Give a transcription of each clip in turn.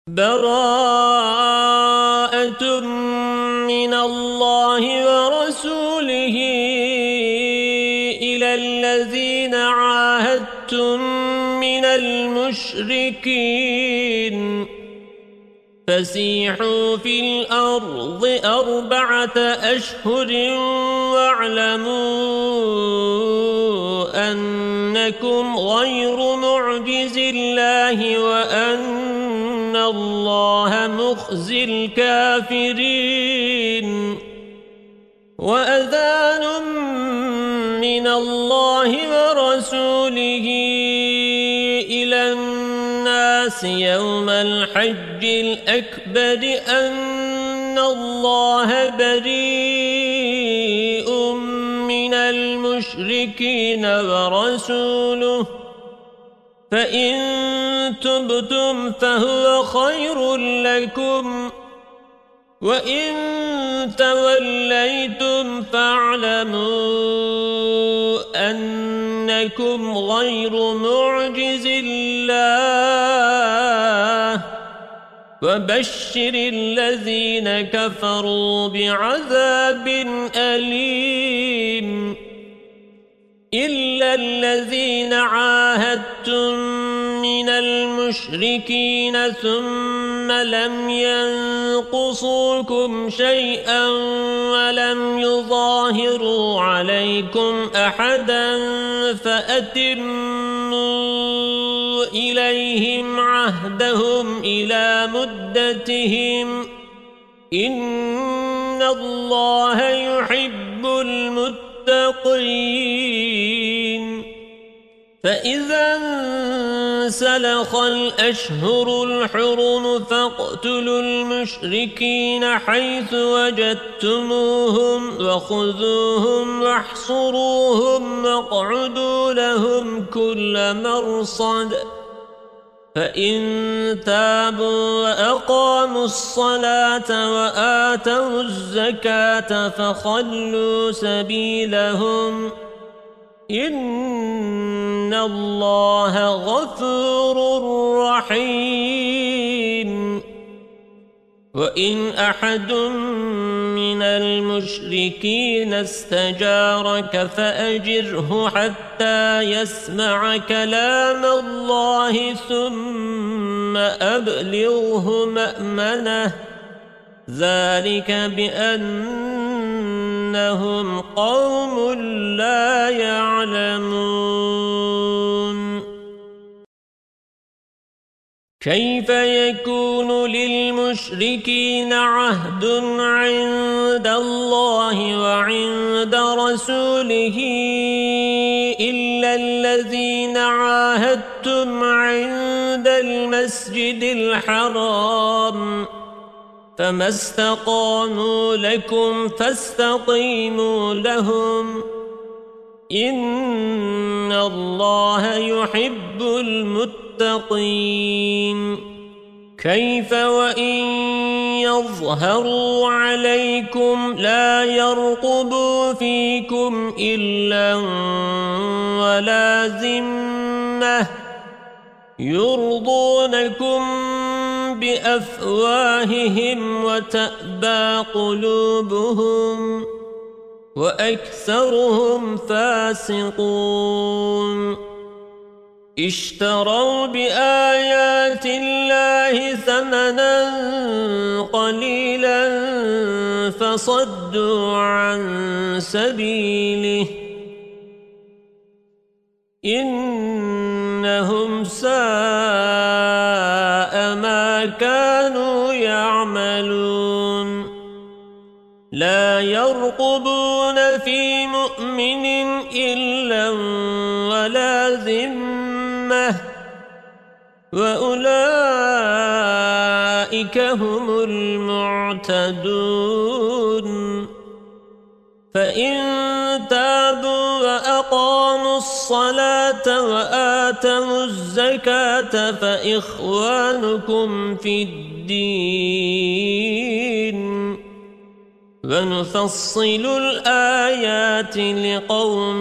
براءة من الله ورسوله إلى الذين عاهدتم من المشركين فسيحوا في الأرض 4 أشهر واعلموا أنكم غير معجز الله وأن الله مخزي الكافرين وأذان من الله ورسوله إلى الناس يوم الحج الأكبر أن الله بريء من المشركين ورسوله فإن تبتم فهو خير لكم وإن توليتم فاعلموا أنكم غير معجز الله وبشر الذين كفروا بعذاب أليم إلا الذين عاهدتم من المشركين ثم لم ينقصوكم شيئا ولم يظاهروا عليكم أحدا فأتموا إليهم عهدهم إلى مدتهم إن الله يحب المتقين فإذا انسلخ الأشهر الحرم فاقتلوا المشركين حيث وجدتموهم وخذوهم واحصروهم واقعدوا لهم كل مرصد فإن تابوا وأقاموا الصلاة وآتوا الزكاة فخلوا سبيلهم إن الله غفور رحيم وإن أحد من المشركين استجارك فأجره حتى يسمع كلام الله ثم أبلغه مأمنه ذلك بأنهم قوم لا يعلمون كيف يكون للمشركين عهد عند الله وعند رسوله إلا الذين عاهدتم عند المسجد الحرام فما استقاموا لكم فاستقيموا لهم إن الله يحب المتقين كيف وإن يظهروا عليكم لا يرقبوا فيكم إلا ولا ذمة يرضونكم بأفواههم وتأبى قلوبهم وأكثرهم فاسقون اشتروا بآيات الله ثمنا قليلا فصدوا عن سبيله إنهم ساء ما كانوا يعملون لا يرقبون في مؤمن إلا ولا ذمة وأولئك هم المعتدون فإن تابوا وأقاموا الصلاة وآتوا الزكاة فإخوانكم في الدين ونفصل الآيات لقوم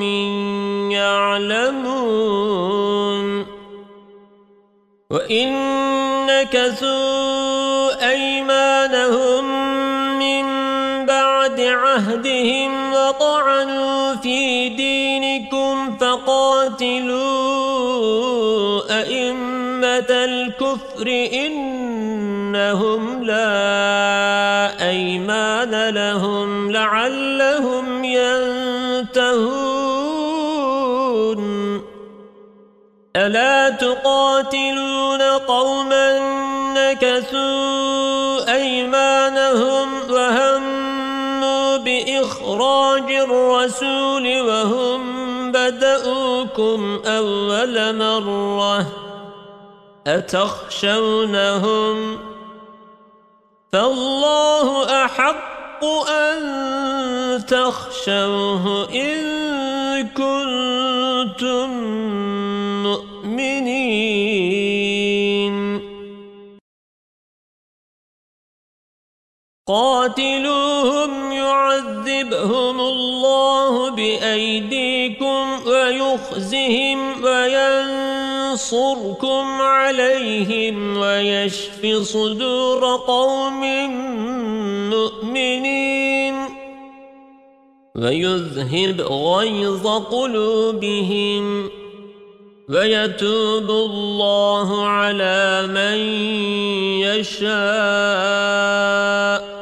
يعلمون وإن نكثوا أيمانهم من بعد عهدهم وطعنوا في دينكم فقاتلوا أئمة الكفر إنهم لا أيمان لهم لعلهم ينتهون ألا تقاتلون قوما نكثوا أيمانهم وهموا بإخراج الرسول وهم بدؤوكم أول مرة أتخشونهم فالله أحق أن تخشوه إن كنتم مؤمنين قاتلوهم يعذبهم الله بأيديكم ويخزهم وينصركم عليهم ويشف صدور قوم مؤمنين ويذهب غيظ قلوبهم ويتوب الله على من يشاء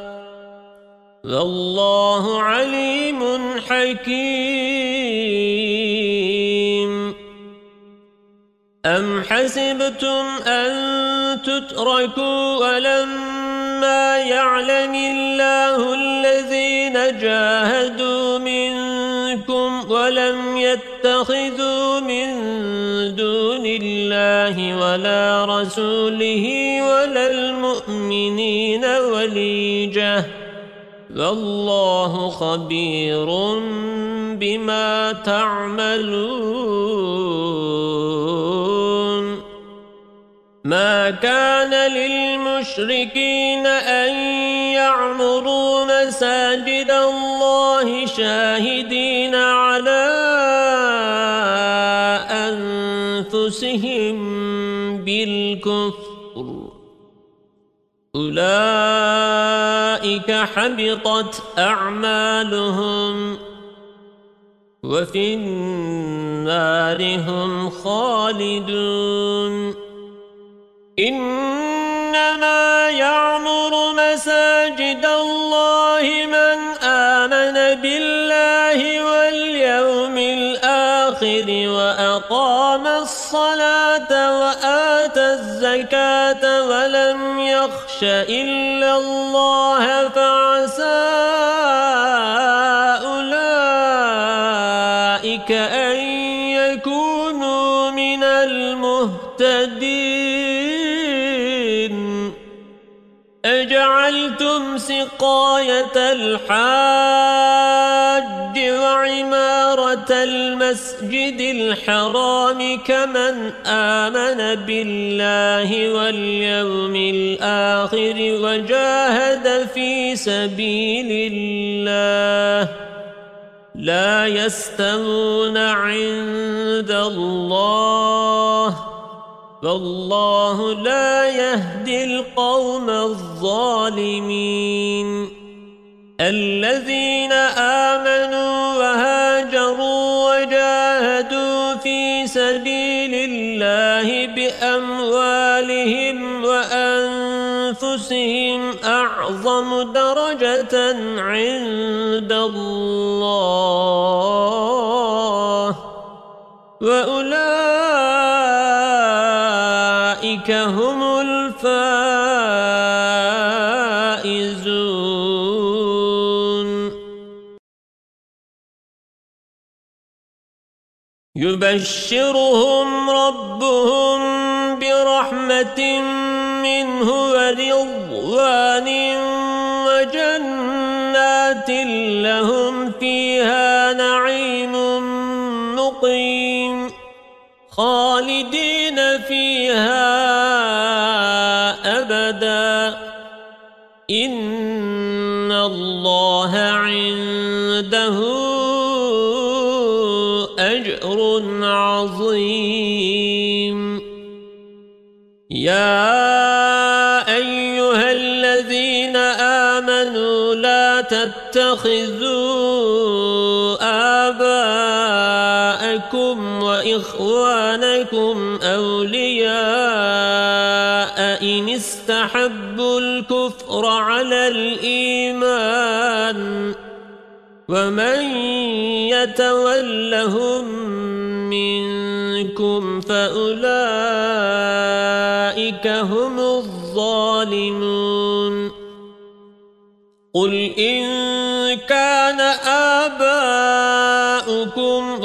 والله عليم حكيم أم حسبتم أن تتركوا ولما يعلم الله الذين جاهدوا منكم ولم يتخذوا من دون الله ولا رسوله ولا المؤمنين وليجة والله خبير بما تعملون ما كان للمشركين أن يعمروا مساجد الله شاهدين على أنفسهم بالكفر أولئك حبطت أعمالهم وفي النار هم خالدون إنما يعمر مساجد الله من آمن بالله واليوم الآخر وأقام الصلاة وآتى الزكاة ولم يخش إلا الله فعسى أولئك أن يكونوا من المهتدين أجعلتم سقاية الحاج وعمارة المسجد الحرام كمن آمن بالله واليوم الآخر وجاهد في سبيل الله لا يستوون عند الله والله لا يهدي القوم الظالمين الذين آمنوا وهاجروا وجاهدوا في سبيل الله بأموالهم وأنفسهم أعظم درجة عند الله وأولئك هم الفائزون يبشرهم ربهم برحمة منه ورضوان وجنات لهم فيها نعيم مقيم خالدين فيها أبدا إن الله عنده أجر عظيم يا الذين آمنوا لا تتخذوا آباءكم وإخوانكم أولياء إن استحبوا الكفر على الإيمان ومن يتولهم منكم فأولئك هم الظالمون قل إن كان آباؤكم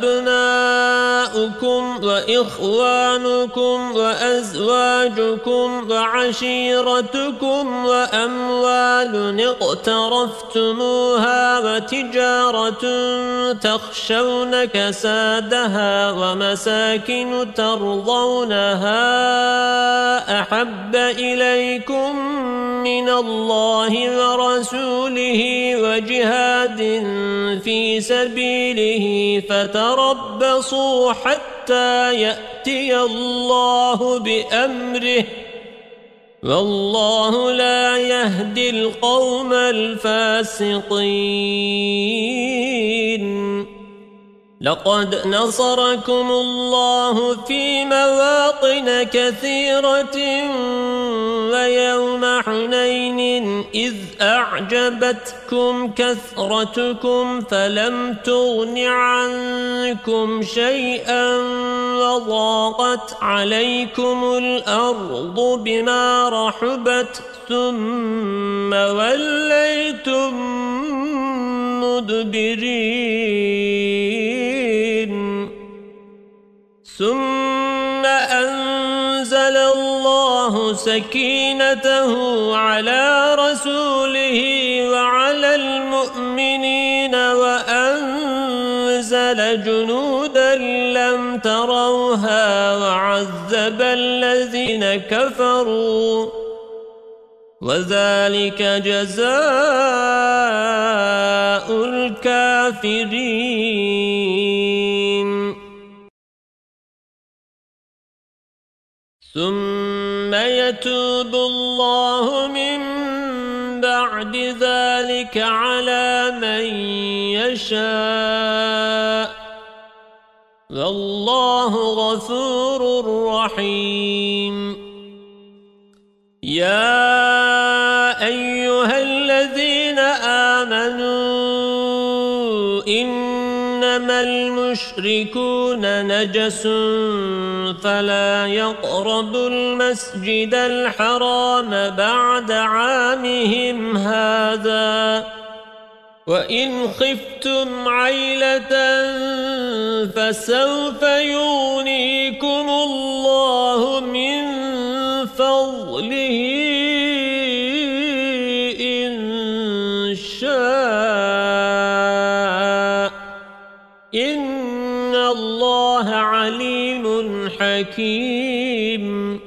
وأبناؤكم وإخوانكم وأزواجكم وعشيرتكم وأموال اقترفتموها وتجارة تخشون كسادها ومساكن ترضونها أحب إليكم من الله ورسوله وجهاد في سبيله فتربصوا حتى يأتي الله بأمره والله لا يهدي القوم الفاسقين لقد نصركم الله في مواطن كثيرة ويوم حنين إذ أعجبتكم كثرتكم فلم تغن عنكم شيئا وضاقت عليكم الأرض بما رحبت ثم وليتم مدبرين ثم أنزل الله سكينته على رسوله وعلى المؤمنين وأنزل جنودا لم تروها وعذب الذين كفروا وذلك جزاء الكافرين ثم يتوب الله من بعد ذلك على من يشاء والله غفور رحيم يا أيها الذين آمنوا إنما المشركون نجس فلا يقربوا المسجد الحرام بعد عامهم هذا وإن خفتم عيلة فسوف يغنيكم الله من فضله إن شاء إن الله عليم حكيم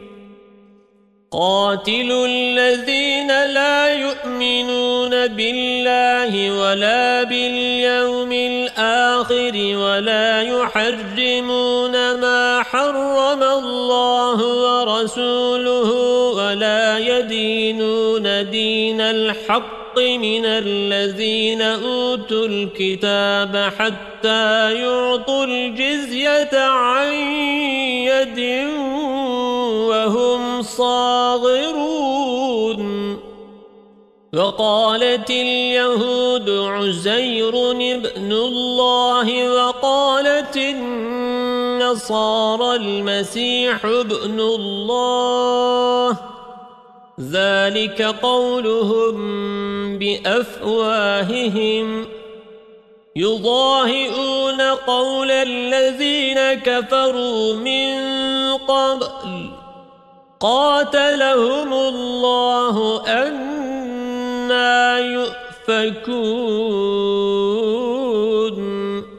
قاتلوا الذين لا يؤمنون بالله ولا باليوم الآخر ولا يحرمون ما حرم الله ورسوله ولا يدينون دين الحق من الذين أوتوا الكتاب حتى يعطوا الجزية عن يد وهم صاغرون وقالت اليهود عزير ابن الله وقالت النصارى المسيح ابن الله ذلك قولهم بأفواههم يضاهئون قول الذين كفروا من قبل قاتلهم الله أنى يؤفكون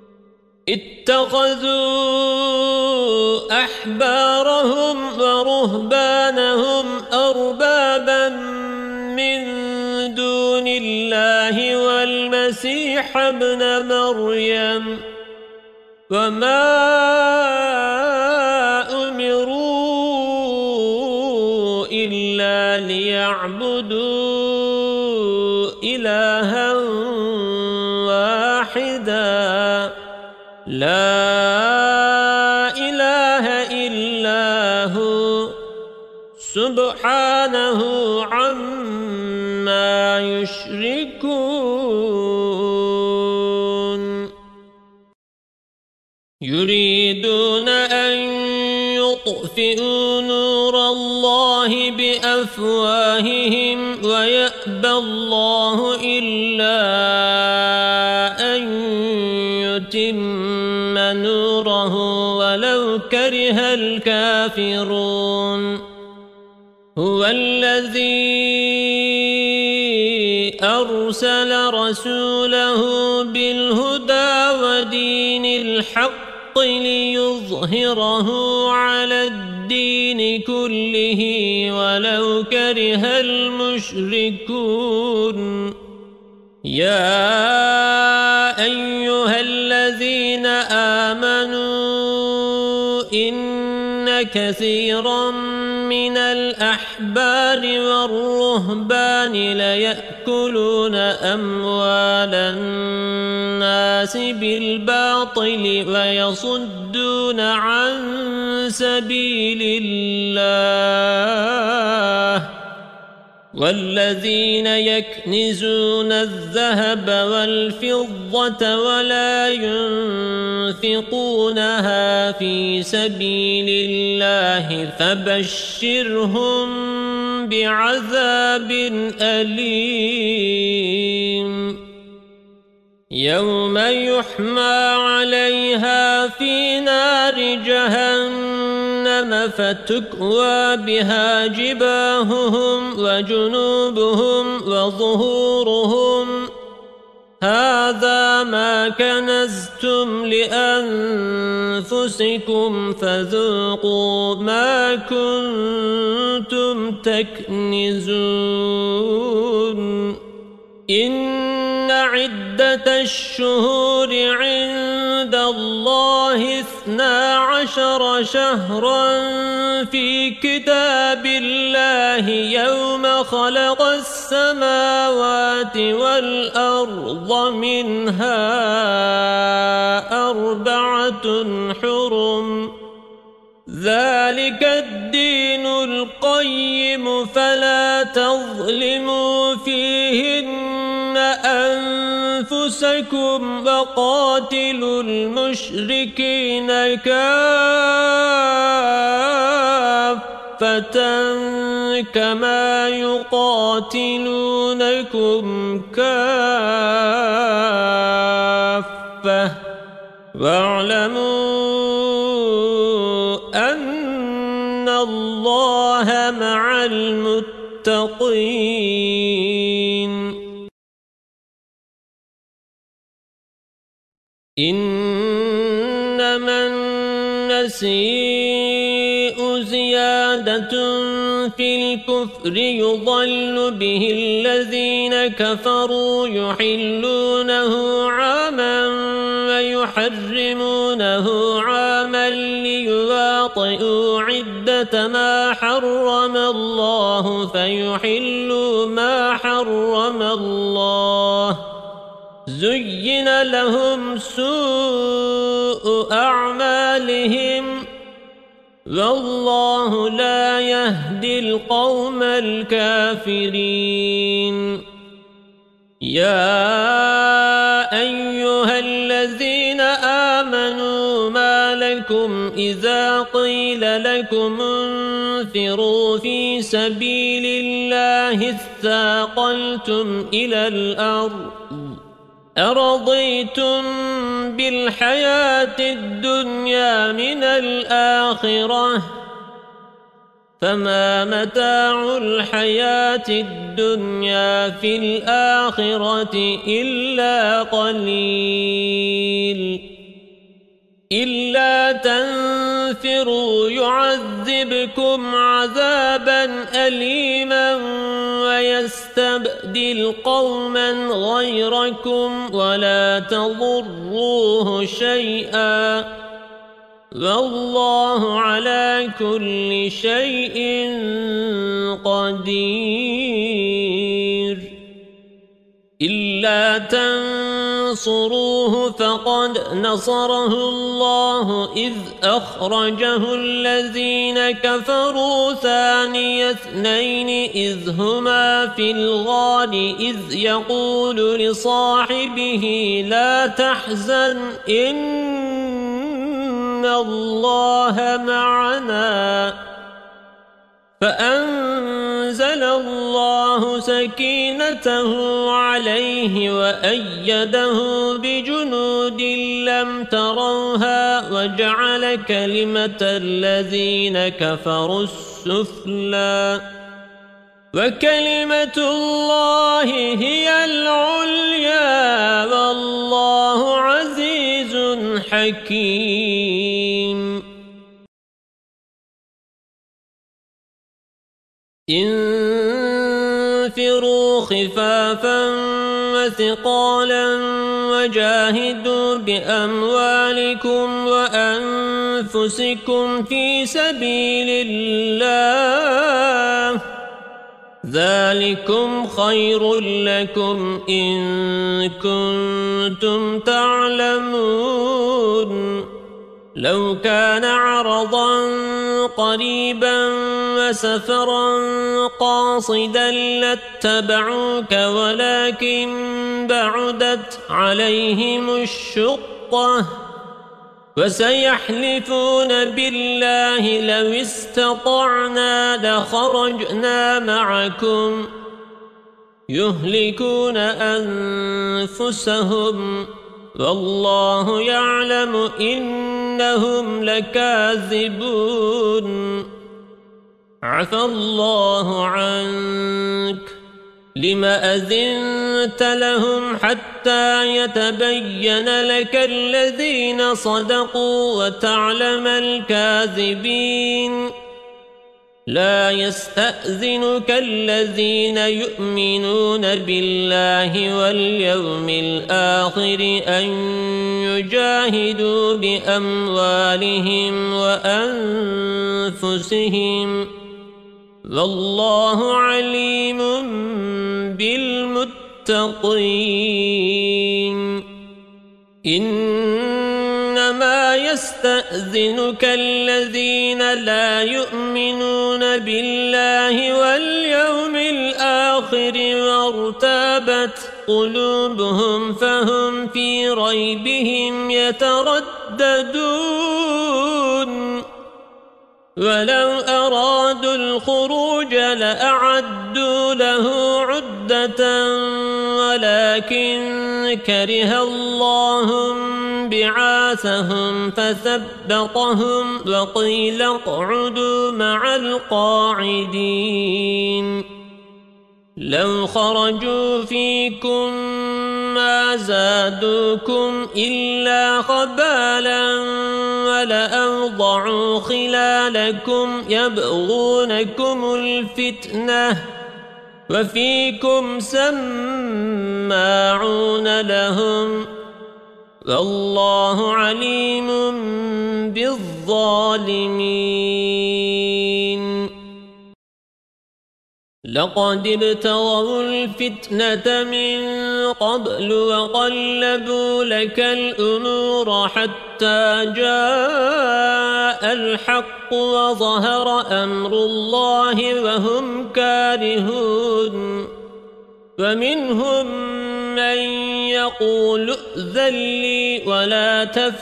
اتخذوا أحبارهم ورهبانهم أربابا من دون الله والمسيح ابن مريم وما أمروا إلا ليعبدوا إلها واحدا لا إله إلا هو سبحانه عما يشركون يريدون أن يطفئوا نور الله بأفواههم ويأبى الله إلا أن يتم نوره ولو كره الكافرون هو الذي أرسل رسوله بالهدى ودين الحق ليظهره على الدين كله ولو كره المشركون يا أيها الذين آمنوا إن كثيرا من الأحبار والرهبان ليأكلون أموال الناس بالباطل ويصدون عن سبيل الله والذين يكنزون الذهب والفضة ولا ينفقونها في سبيل الله فبشرهم بعذاب أليم يوم يحمى عليها في نار جهنم فتكوى بها جباههم وجنوبهم وظهورهم هذا ما كنزتم لأنفسكم فذوقوا ما كنتم تكنزون إن عدة الشهور عند الله 12 شهرا في كتاب الله يوم خلق السماوات والأرض منها 4 حرم ذلك الدين القيم فلا تظلموا فيهن أنفسكم وقاتلوا المشركين كافة كما يقاتلونكم كافة واعلموا أن الله مع المتقين إنما النسيء زيادة في الكفر يضل به الذين كفروا يحلونه عاما ويحرمونه عاما ليواطئوا عدة ما حرم الله فيحلوا ما حرم الله زين لهم سوء أعمالهم والله لا يهدي القوم الكافرين يا أيها الذين آمنوا ما لكم إذا قيل لكم انفروا في سبيل الله اثاقلتم إلى الأرض أرضيتم بالحياة الدنيا من الآخرة فما متاع الحياة الدنيا في الآخرة إلا قليل إلا تنفروا يعذبكم عذابا أليما ويستبدل قوما غيركم ولا تضروه شيئا والله على كل شيء قدير إلا تنصروه فقد نصره الله إذ أخرجه الذين كفروا ثاني اثنين إذ هما في الغار إذ يقول لصاحبه لا تحزن إن الله معنا فأنزل الله سكينته عليه وأيده بجنود لم تروها وجعل كلمة الذين كفروا السفلى وكلمة الله هي العليا والله عزيز حكيم انفروا خفافا وثقالا وجاهدوا بأموالكم وأنفسكم في سبيل الله ذلكم خير لكم إن كنتم تعلمون لو كان عرضا قريبا وسفرا قاصدا لاتبعوك ولكن بعدت عليهم الشقة وسيحلفون بالله لو استطعنا لخرجنا معكم يهلكون أنفسهم والله يعلم إنهم لكاذبون عفى الله عنك لما أذنت لهم حتى يتبين لك الذين صدقوا وتعلم الكاذبين لا يستأذنك الذين يؤمنون بالله واليوم الآخر أن يجاهدوا بأموالهم وأنفسهم والله عليم بالمتقين إنما يستأذنك الذين لا يؤمنون بالله واليوم الآخر وارتابت قلوبهم فهم في ريبهم يترددون ولو أرادوا الخروج لأعدوا له عدة ولكن كره الله بعاثهم فثبطهم وقيل اقعدوا مع القاعدين لو خرجوا فيكم ما زادوكم إلا خبالا ولأوضعوا خلالكم يبغونكم الفتنة وفيكم سماعون لهم والله عليم بالظالمين لقد ابتغوا الفتنة من قبل وقلبوا لك الأمور حتى جاء الحق وظهر أمر الله وهم كارهون ومنهم من يقول ائذن لي ولا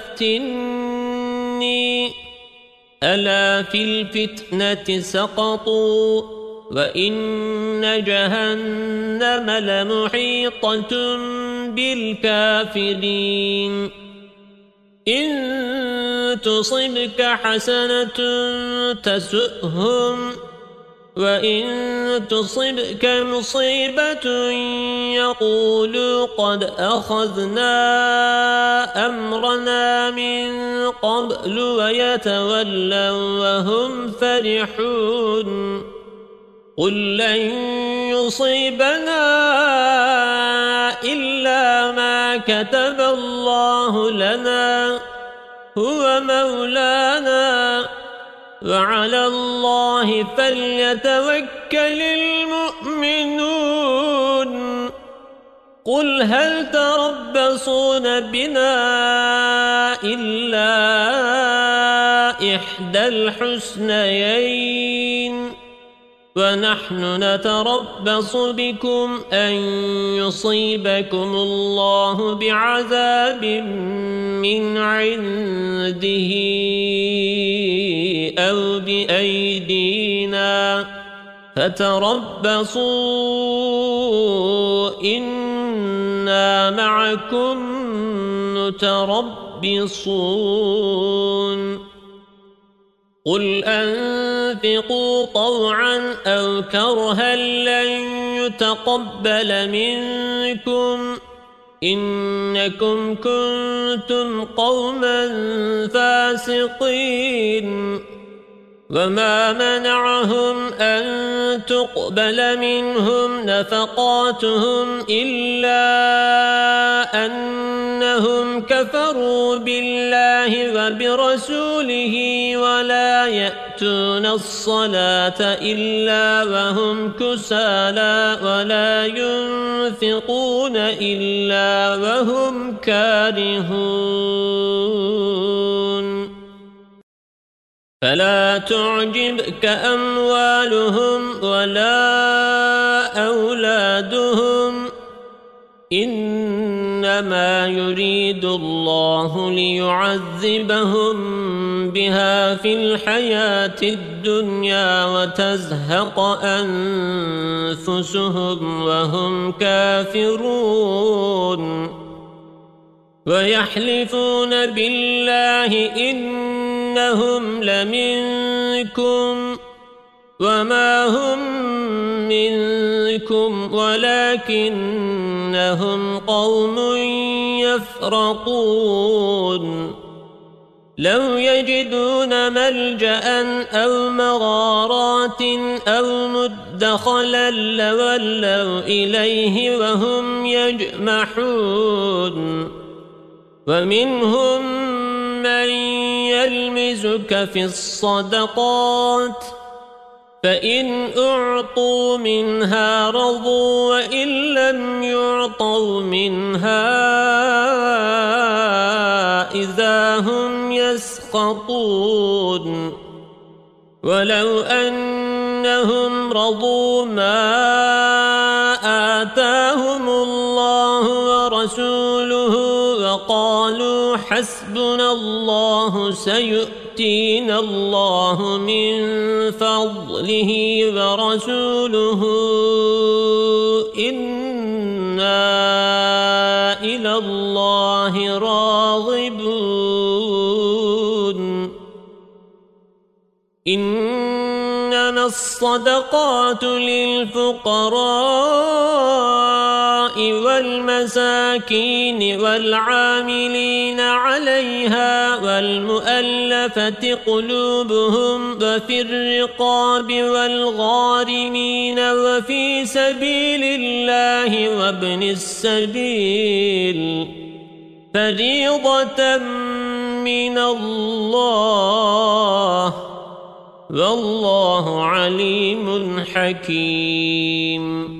تفتني ألا في الفتنة سقطوا وإن جهنم لمحيطة بالكافرين إن تصبك حسنة تسؤهم وإن تصبك مصيبة يقولوا قد أخذنا أمرنا من قبل ويتولوا وهم فرحون قل لن يصيبنا إلا ما كتب الله لنا هو مولانا وعلى الله فليتوكل المؤمنون قل هل تربصون بنا إلا إحدى الحسنيين ونحن نتربص بكم أن يصيبكم الله بعذاب من عنده أو بأيدينا فتربصوا إنا معكم متربصون قل أنفقوا طوعا أو كرها لن يتقبل منكم إنكم كنتم قوما فاسقين وما منعهم أن تقبل منهم نفقاتهم إلا أنهم كفروا بالله وبرسوله ولا يأتون الصلاة إلا وهم كسالى ولا ينفقون إلا وهم كارهون فلا تعجبك أموالهم ولا أولادهم إنما يريد الله ليعذبهم بها في الحياة الدنيا وتزهق أنفسهم وهم كافرون ويحلفون بالله إنهم لمنكم وما هم منكم ولكنهم قوم يفرقون لو يجدون ملجأ أو مغارات أو مدخلا لولوا إليه وهم يجمحون ومنهم من يلمزك في الصدقات فإن أعطوا منها رضوا وإن لم يعطوا منها إذا هم يسخطون ولو أنهم رضوا ما آتاهم الله ورسوله وقالوا حسبنا الله سيؤتينا الله من فضله ورسوله إنا إلى الله راغبون إنما الصدقات للفقراء والمساكين والعاملين عليها والمؤلفة قلوبهم وفي الرقاب والغارمين وفي سبيل الله وابن السبيل فريضة من الله والله عليم حكيم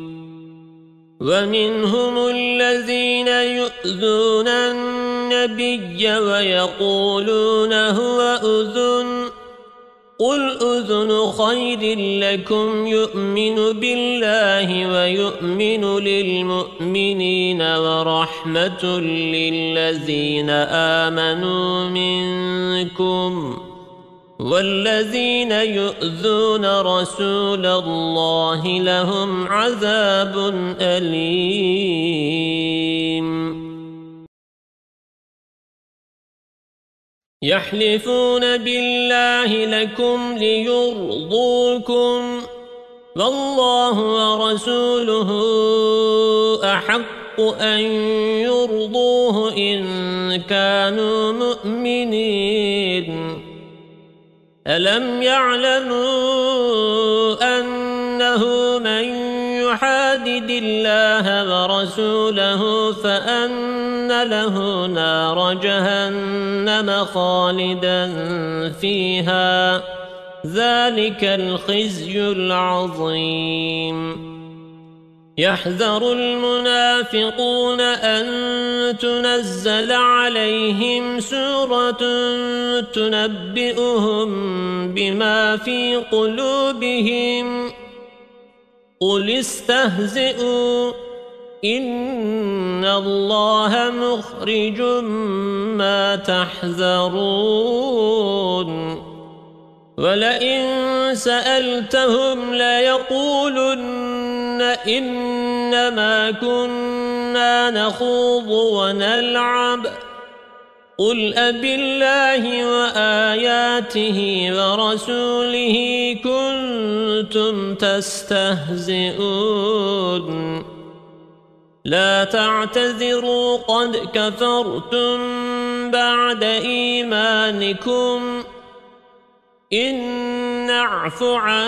ومنهم الذين يؤذون النبي ويقولون هو أذن قل أذن خير لكم يؤمن بالله ويؤمن للمؤمنين ورحمة للذين آمنوا منكم والذين يؤذون رسول الله لهم عذاب أليم يحلفون بالله لكم ليرضوكم والله ورسوله أحق أن يرضوه إن كانوا مؤمنين ألم يعلموا أنه من يحادد الله ورسوله فأن له نار جهنم خالدا فيها ذلك الخزي العظيم يحذر المنافقون أن تنزل عليهم سورة تنبئهم بما في قلوبهم قل استهزئوا إن الله مخرج ما تحذرون ولئن سألتهم ليقولن إنما كنا نخوض ونلعب قل أبالله وآياته ورسوله كنتم تستهزئون لا تعتذروا قد كفرتم بعد إيمانكم إن نعف عن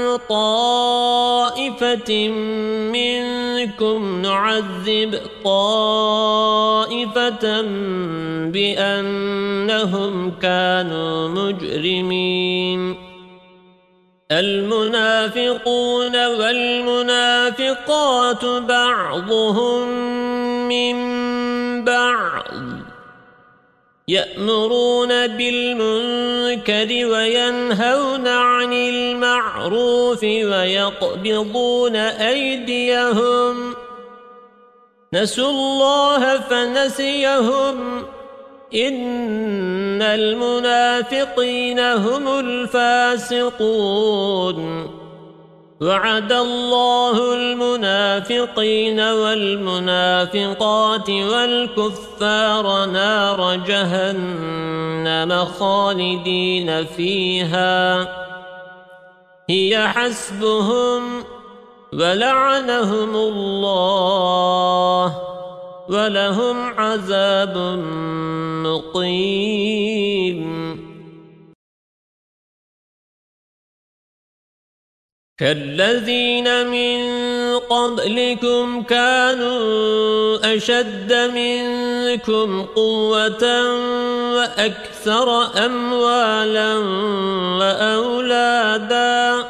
طائفة منكم نعذب طائفة بأنهم كانوا مجرمين المنافقون والمنافقات بعضهم من بعض يأمرون بالمنكر وينهون عن المعروف ويقبضون أيديهم نسوا الله فنسيهم إن المنافقين هم الفاسقون وعد الله المنافقين والمنافقات والكفار نار جهنم خالدين فيها هي حسبهم ولعنهم الله ولهم عذاب مقيم كالذين من قبلكم كانوا أشد منكم قوة وأكثر أموالا وأولادا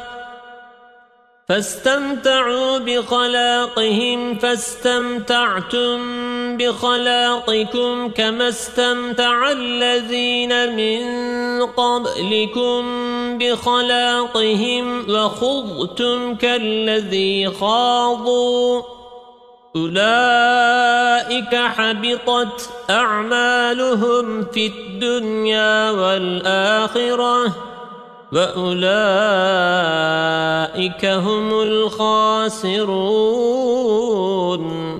فاستمتعوا بخلاقهم فاستمتعتم بخلاقكم كما استمتع الذين من قبلكم بخلاقهم وخضتم كالذي خاضوا أولئك حبطت أعمالهم في الدنيا والآخرة وأولئك هم الخاسرون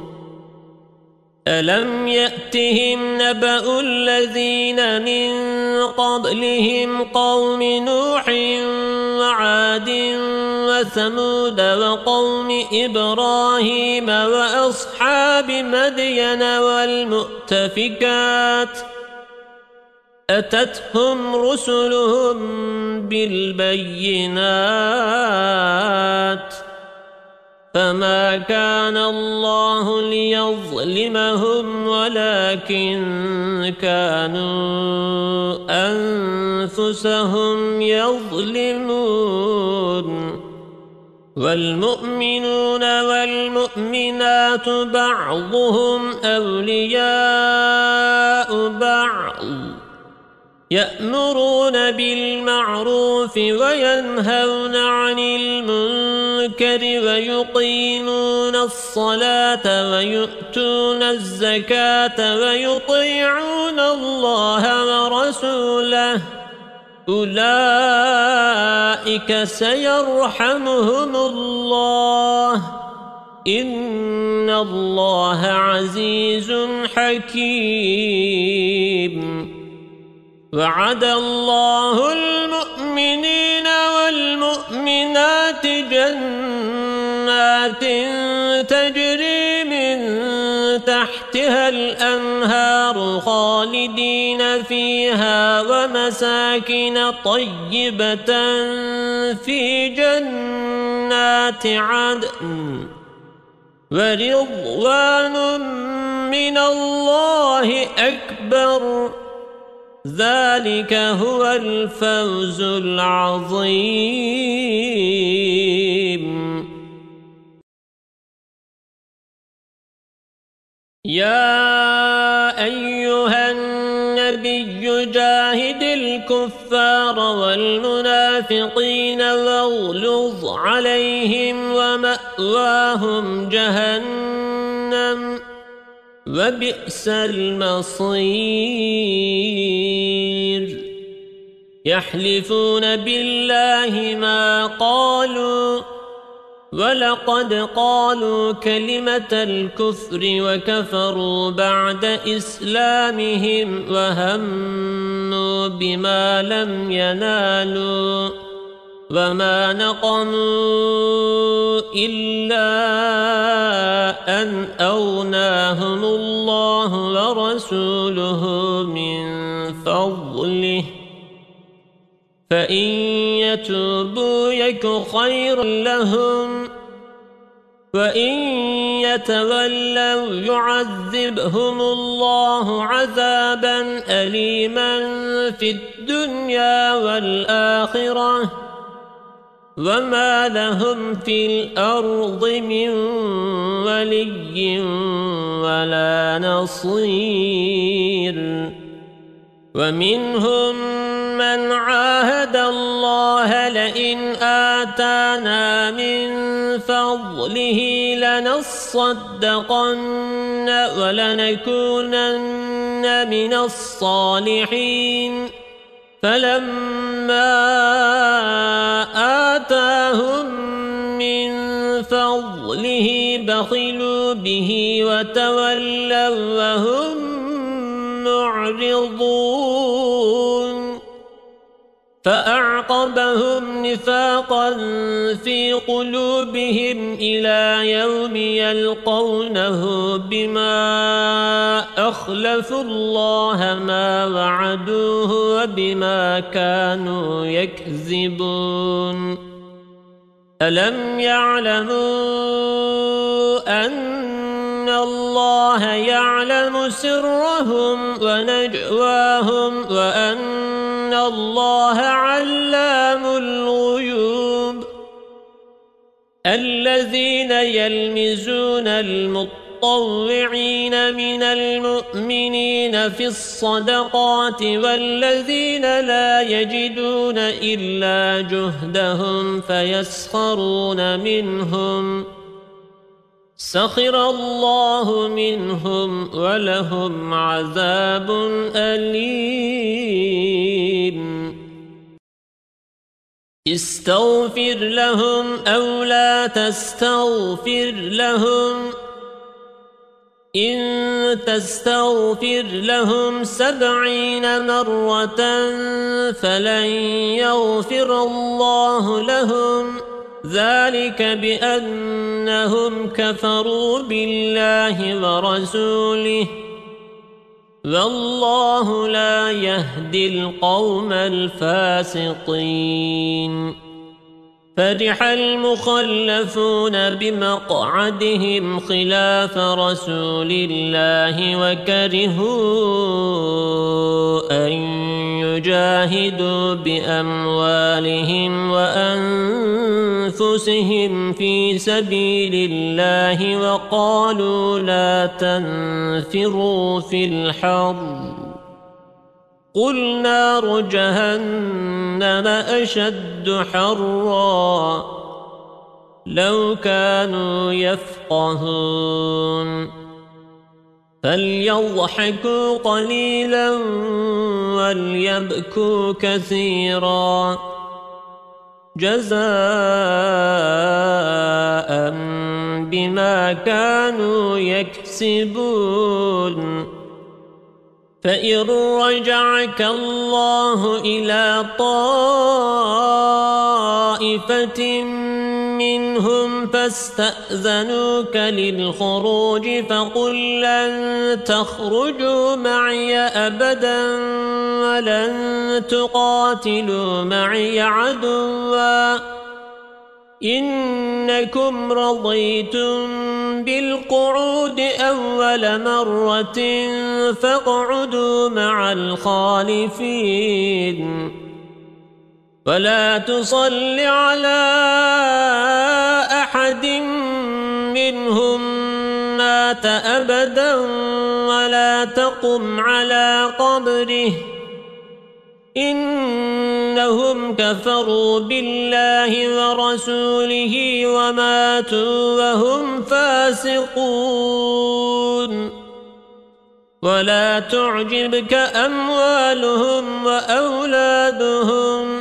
ألم يأتهم نبأ الذين من قبلهم قوم نوح وعاد وثمود وقوم إبراهيم وأصحاب مدين والمؤتفكات أتتهم رسلهم بالبينات فما كان الله ليظلمهم ولكن كانوا أنفسهم يظلمون والمؤمنون والمؤمنات بعضهم أولياء بعض يأمرون بالمعروف وينهون عن المنكر ويقيمون الصلاة ويؤتون الزكاة ويطيعون الله ورسوله أولئك سيرحمهم الله إن الله عزيز حكيم وعد الله المؤمنين والمؤمنات جنات تجري من تحتها الأنهار خالدين فيها ومساكن طيبة في جنات عدن ورضوان من الله أكبر ذلك هو الفوز العظيم يا أيها النبي جاهد الكفار والمنافقين واغلظ عليهم ومأواهم جهنم وبئس المصير يحلفون بالله ما قالوا ولقد قالوا كلمة الكفر وكفروا بعد إسلامهم وهموا بما لم ينالوا وما نقموا إلا أن أغناهم الله ورسوله من فضله فإن يتوبوا يك خيرا لهم وإن يتولوا يعذبهم الله عذابا أليما في الدنيا والآخرة وما لهم في الأرض من ولي ولا نصير ومنهم من عاهد الله لئن آتانا من فضله لنصدقن ولنكونن من الصالحين فلما آتاهم من فضله بخلوا به وتولوا وهم معرضون فأعقبهم نفاقا في قلوبهم إلى يوم يلقونه بما أخلفوا الله ما وعدوه وبما كانوا يكذبون ألم يعلموا أن الله يعلم سرهم ونجواهم وأن الله علام الغيوب الذين يلمزون المطوعين من المؤمنين في الصدقات والذين لا يجدون إلا جهدهم فيسخرون منهم سخر الله منهم ولهم عذاب أليم استغفر لهم أو لا تستغفر لهم إن تستغفر لهم 70 مرة فلن يغفر الله لهم ذلك بأنهم كفروا بالله ورسوله والله لا يهدي القوم الفاسقين فرح المخلفون بمقعدهم خلاف رسول الله وكرهوا أن يجاهدوا بأموالهم وأنفسهم في سبيل الله وقالوا لا تنفروا في الحر قل نار جهنم أشد حرا لو كانوا يفقهون فليضحكوا قليلا وليبكوا كثيرا جزاء بما كانوا يكسبون فإن رجعك الله إلى طائفة منهم فاستأذنوك للخروج فقل لن تخرجوا معي أبدا ولن تقاتلوا معي عدوا إنكم رضيتم بالقعود أول مرة فاقعدوا مع الخالفين ولا تصل على أحد منهم مات أبدا ولا تقم على قبره إنهم كفروا بالله ورسوله وماتوا وهم فاسقون ولا تعجبك أموالهم وأولادهم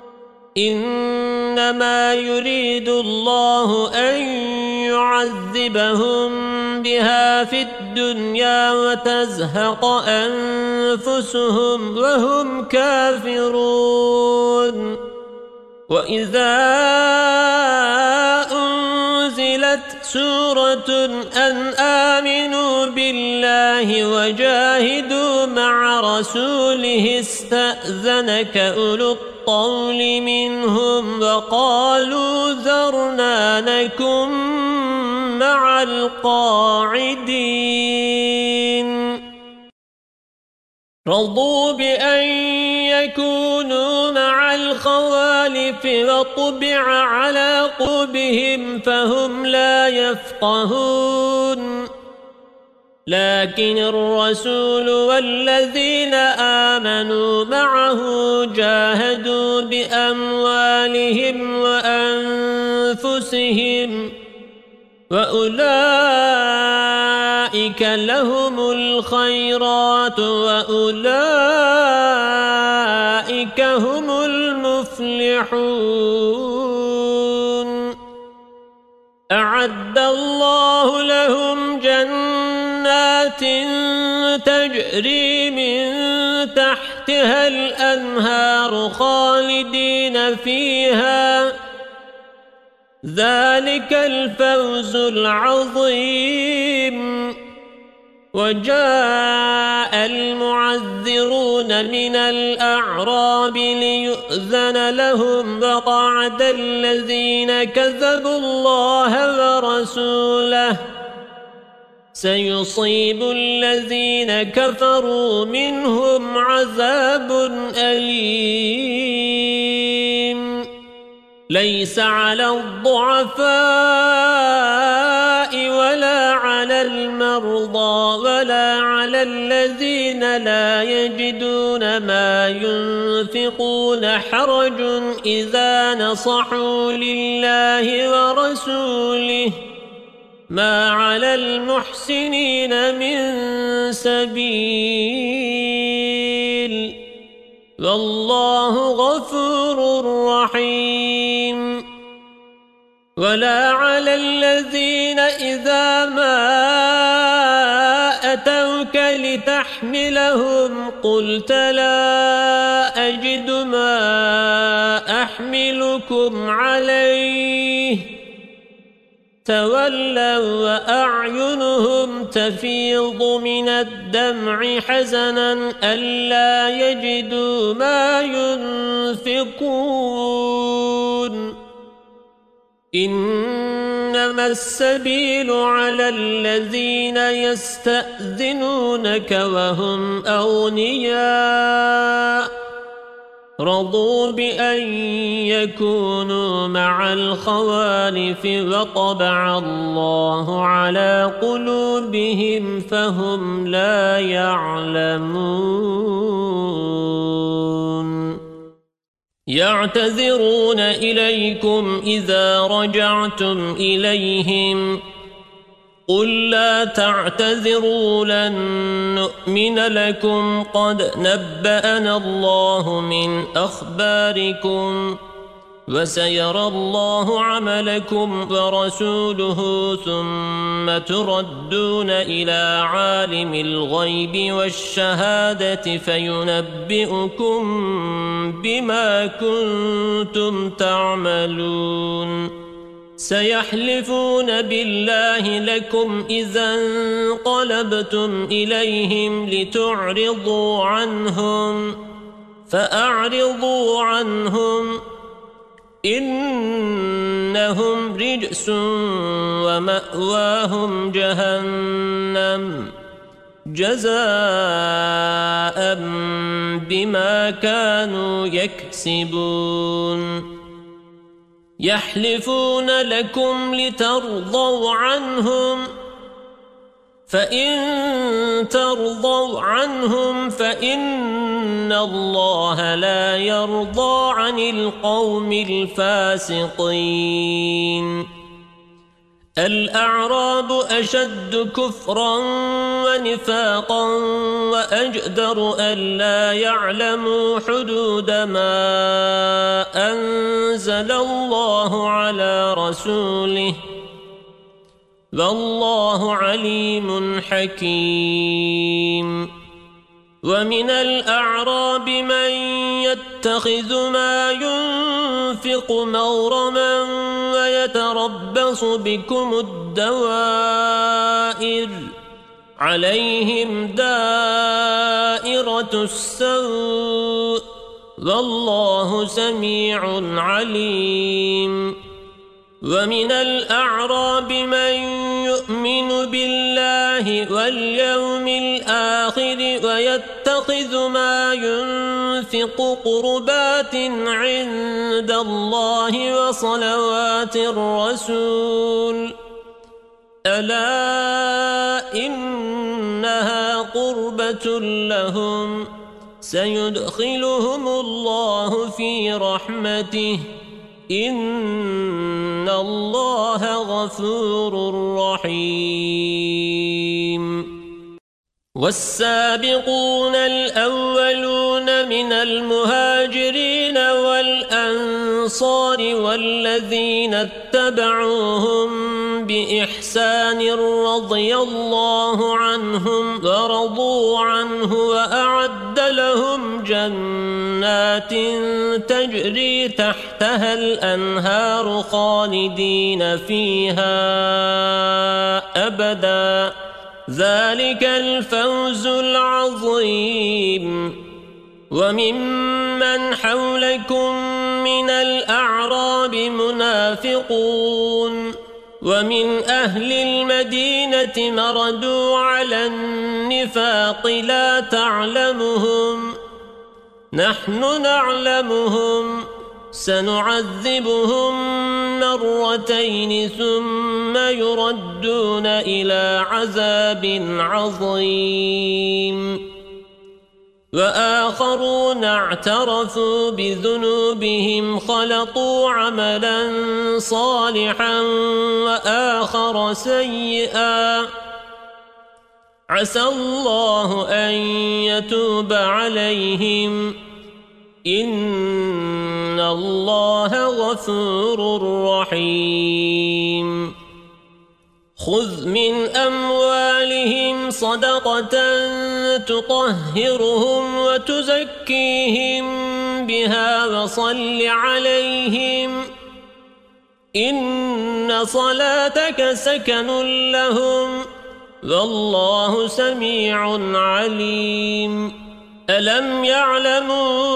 إنما يريد الله أن يعذبهم بها في الدنيا وتزهق أنفسهم وهم كافرون وإذا أنزلت سورة أن آمنوا بالله وجاهدوا مع رسوله استأذنك أولو الطول منهم وقالوا ذرنا نكن مع القاعدين رضوا بأن يكونوا مع الخوالف وطبع على قلوبهم فهم لا يفقهون لكن الرسول والذين آمنوا معه جاهدوا بأموالهم وأنفسهم وأولئك لهم الخيرات وأولئك هم المفلحون أعد الله لهم جنات تجري من تحتها الأنهار خالدين فيها ذلك الفوز العظيم وجاء المعذرون من الأعراب ليؤذن لهم وقعد الذين كذبوا الله ورسوله سيصيب الذين كفروا منهم عذاب أليم ليس على الضعفاء ولا على المرضى ولا على الذين لا يجدون ما ينفقون حرج إذا نصحوا لله ورسوله ما على المحسنين من سبيل والله غفور رحيم ولا على الذين إذا ما أتوك لتحملهم قلت لا أجد ما أحملكم عليه تولوا وأعينهم تفيض من الدمع حزنا ألا يجدوا ما ينفقون إنما السبيل على الذين يستأذنونك وهم أغنياء رضوا بأن يكونوا مع الخوالف وطبع الله على قلوبهم فهم لا يعلمون يعتذرون إليكم إذا رجعتم إليهم قل لا تعتذروا لن نؤمن لكم قد نبأنا الله من أخباركم وسيرى الله عملكم ورسوله ثم تردون إلى عالم الغيب والشهادة فينبئكم بما كنتم تعملون سيحلفون بالله لكم إذا انقلبتم إليهم لتعرضوا عنهم فأعرضوا عنهم إنهم رجس ومأواهم جهنم جزاء بما كانوا يكسبون يحلفون لكم لترضوا عنهم فإن ترضوا عنهم فإن الله لا يرضى عن القوم الفاسقين الأعراب أشد كفرا ونفاقا وأجدر ألا يعلموا حدود ما أنزل الله على رسوله والله عليم حكيم ومن الأعراب من يتخذ ما ينفق مغرما ويتربص بكم الدوائر عليهم دائرة السوء والله سميع عليم ومن الأعراب من يؤمن بالله واليوم الآخر ويتخذ ما ينفق قربات عند الله وصلوات الرسول ألا إنها قربة لهم سيدخلهم الله في رحمته إن الله غفور رحيم والسابقون الأولون من المهاجرين والأنصار والذين اتبعوهم بإحسان رضي الله عنهم ورضوا عنه وأعد لهم جنات تجري تحتها الأنهار خالدين فيها أبدا ذلك الفوز العظيم وممن حولكم من الأعراب منافقون ومن أهل المدينة مردوا على النفاق لا تعلمهم نحن نعلمهم سنعذبهم مرتين ثم يردون إلى عذاب عظيم وآخرون اعترفوا بذنوبهم خلطوا عملا صالحا وآخر سيئا عسى الله أن يتوب عليهم إن الله غفور رحيم خذ من أموالهم صدقة تطهرهم وتزكيهم بها وصل عليهم إن صلاتك سكن لهم والله سميع عليم ألم يعلموا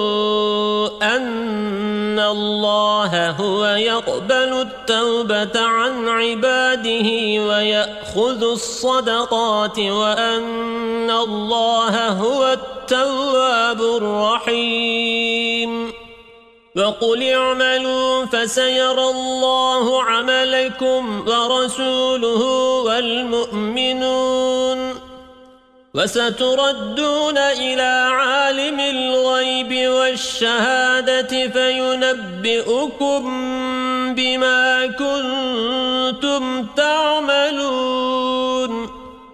أن الله هو يقبل التوبة عن عباده ويأخذ الصدقات وأن الله هو التواب الرحيم وقل اعملوا فسيرى الله عملكم ورسوله والمؤمنون وستردون إلى عالم الغيب والشهادة فينبئكم بما كنتم تعملون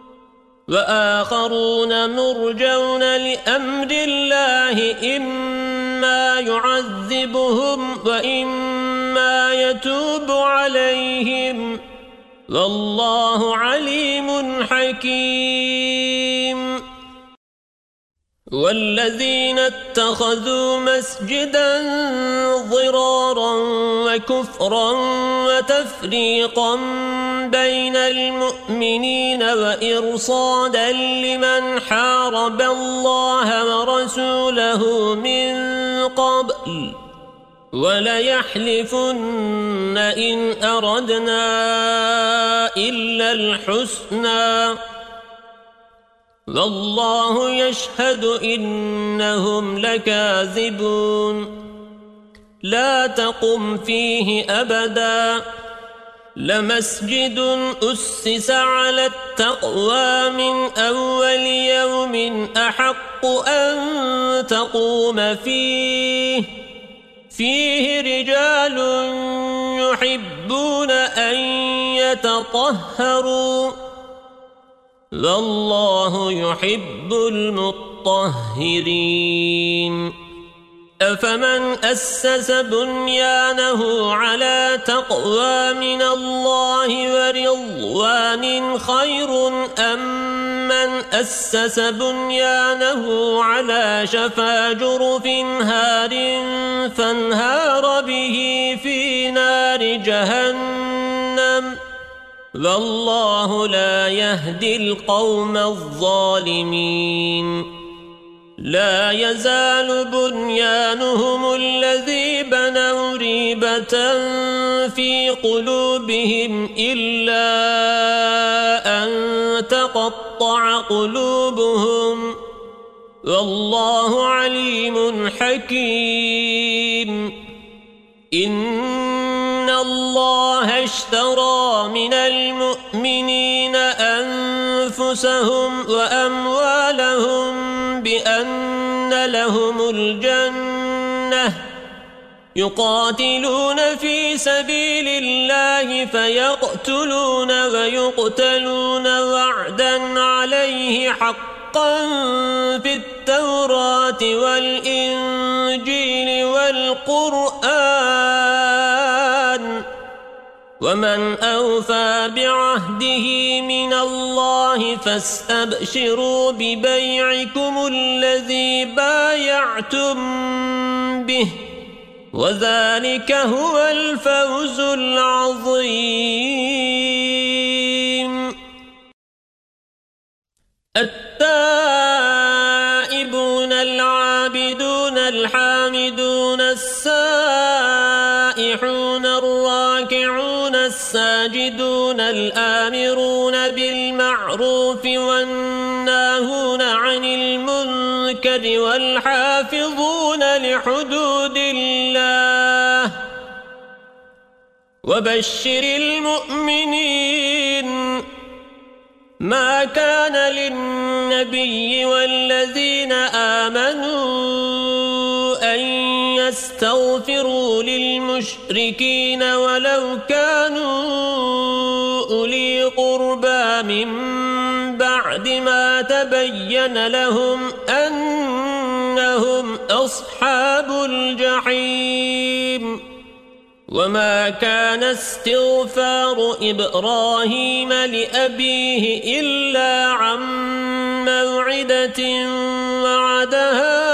وآخرون مرجون لأمر الله إما يعذبهم وإما يتوب عليهم والله عليم حكيم والذين اتخذوا مسجدا ضرارا وكفرا وتفريقا بين المؤمنين وإرصادا لمن حارب الله ورسوله من قبل وليحلفن إن أردنا إلا الحسنى والله يشهد إنهم لكاذبون لا تقم فيه أبدا لمسجد أسس على التقوى من أول يوم أحق أن تقوم فيه رجال يحبون أن يتطهروا والله يحب المطهرين أفمن أسس بنيانه على تقوى من الله ورضوان خير أم من أسس بنيانه على شفا جرف هار فانهار به في نار جهنم والله لا يهدي القوم الظالمين لا يزال بنيانهم الذي بنوا ريبة في قلوبهم إلا أن تقطع قلوبهم والله عليم حكيم إن الله اشترى من المؤمنين أنفسهم وأموالهم بأن لهم الجنة يقاتلون في سبيل الله فيقتلون ويقتلون وعدا عليه حقا في التوراة والإنجيل والقرآن ومن أوفى بعهده من الله فاستبشروا ببيعكم الذي بايعتم به وذلك هو الفوز العظيم التائبون العابدون الحامدون السائحون الراكعون الساجدون الآمرون بالمعروف والناهون عن المنكر والحافظون لحدود الله وبشر المؤمنين ما كان للنبي والذين آمنوا أن يستغفروا للمشركين ولو كانوا أولي قربى من بعد ما تبين لهم أنهم أصحاب الجحيم وما كان استغفار إبراهيم لأبيه إلا عن موعدة وعدها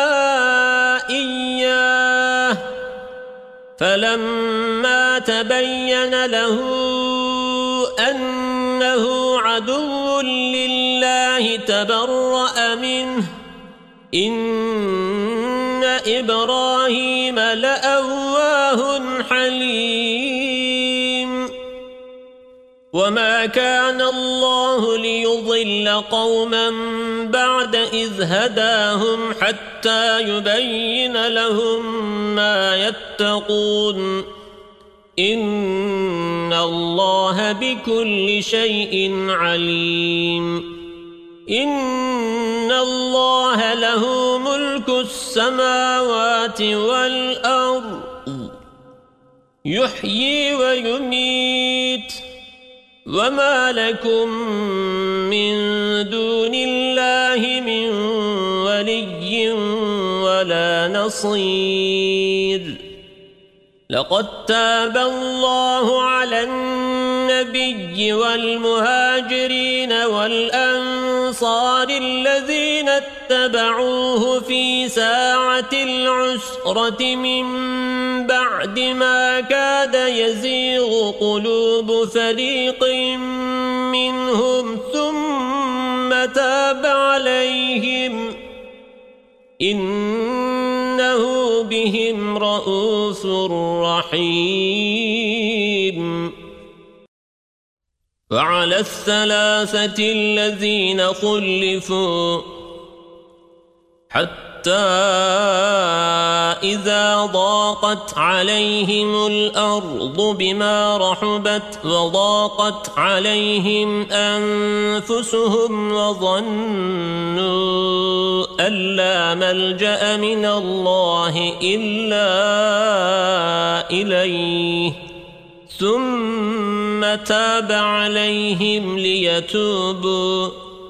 إياه فلما تبين له أنه عدو لله تبرأ منه إن إبراهيم لأواه حليم وما كان الله ليضل قوما بعد إذ هداهم حتى يبين لهم ما يتقون إن الله بكل شيء عليم إن الله له ملك السماوات والأرض يحيي ويميت وما لكم من دون الله من ولي ولا نصير لقد تاب الله على النبي والمهاجرين والأنصار الذين اتبعوه في ساعة العسرة من بعد ما كاد يزيغ قلوب فريق منهم ثم تاب عليهم إنه بهم بهم رؤوف رحيم. وعلى الثلاثة الذين خلفوا حتى إذا ضاقت عليهم الأرض بما رحبت وضاقت عليهم أنفسهم وظنوا أن لا ملجأ من الله إلا إليه ثم تاب عليهم ليتوبوا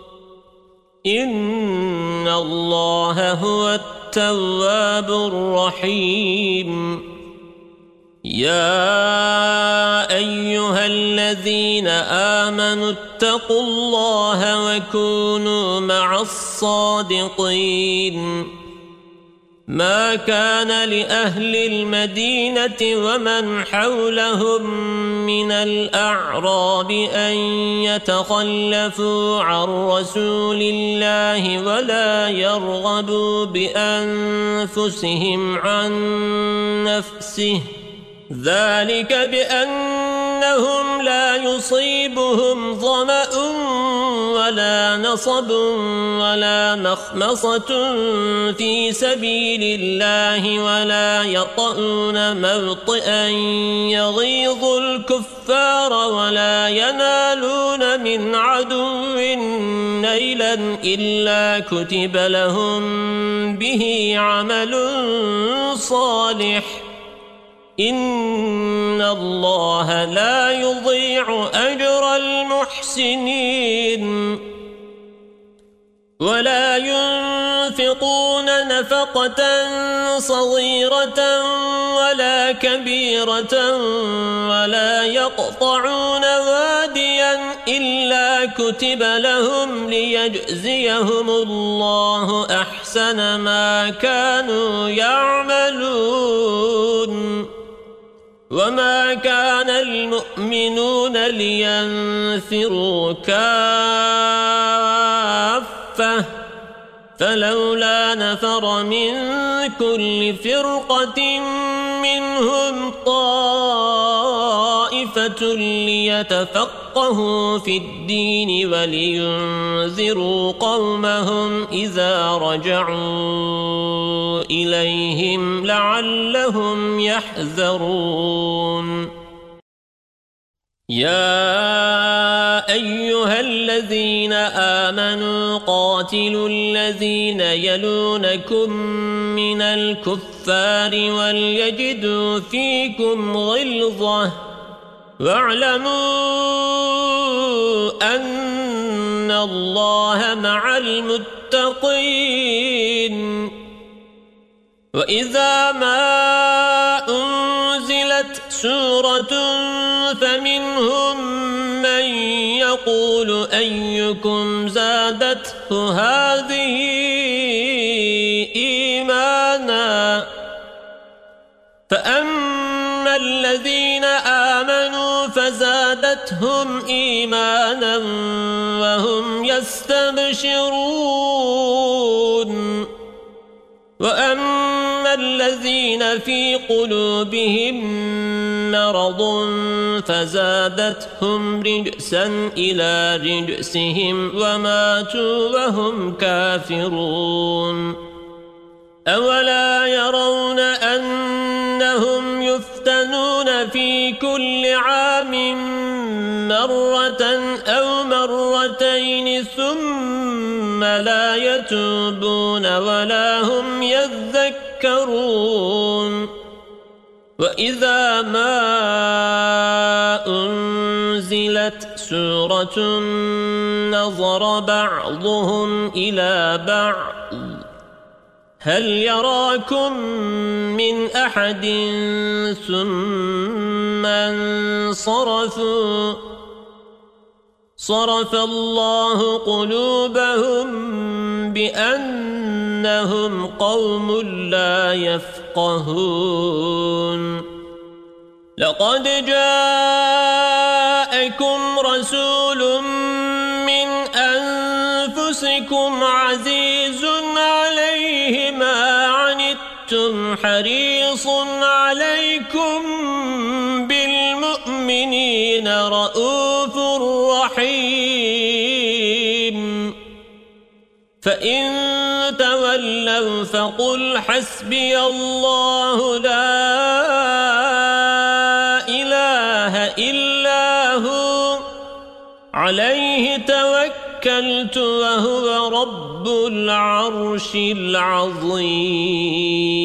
إن الله هو التواب الرحيم. يا أيها الذين آمنوا اتقوا الله وكونوا مع الصادقين. ما كان لأهل المدينة ومن حولهم من الأعراب أن يتخلفوا عن رسول الله ولا يرغبوا بأنفسهم عن نفسه ذلك بأنهم لا يصيبهم ظمأ ولا نصب ولا مخمصة في سبيل الله ولا يطؤون موطئا يغيظ الكفار ولا ينالون من عدو نيلا إلا كتب لهم به عمل صالح إن الله لا يضيع أجر المحسنين. ولا ينفقون نفقة صغيرة ولا كبيرة ولا يقطعون واديا إلا كتب لهم ليجزيهم الله أحسن ما كانوا يعملون. وما كان المؤمنون لينفروا كافة فلولا نفر من كل فرقة منهم طائفة ليتفقهوا في الدين ولينذروا قومهم إذا رجعوا إليهم لعلهم يحذرون. يا أيها الذين آمنوا قاتلوا الذين يلونكم من الكفار وليجدوا فيكم غلظة واعلموا أن الله مع المتقين. وإذا ما أنزلت سورة فمنهم من يقول أيكم زادته هذه إيمانا فأما الذين آمنوا فزادتهم إيمانا وهم يستبشرون. وأما الذين في قلوبهم مرض فزادتهم رجسا إلى رجسهم وماتوا وهم كافرون. أولا يرون أنهم يفتنون في كل عام مرة أو مرتين ثم لا يتوبون ولا هم يذكرون. وإذا ما أنزلت سورة نظر بعضهم إلى بعض هل يراكم من أحد ثم انصرفوا صرف الله قلوبهم بأنهم قوم لا يفقهون. لقد جاءكم رسول من أنفسكم عزيز عليه ما عنتم أنتم حريص عليكم بالمؤمنين رؤوف رحيم فإن تولوا فقل حسبي الله لا إله إلا هو عليه توكلت وهو رب العرش العظيم.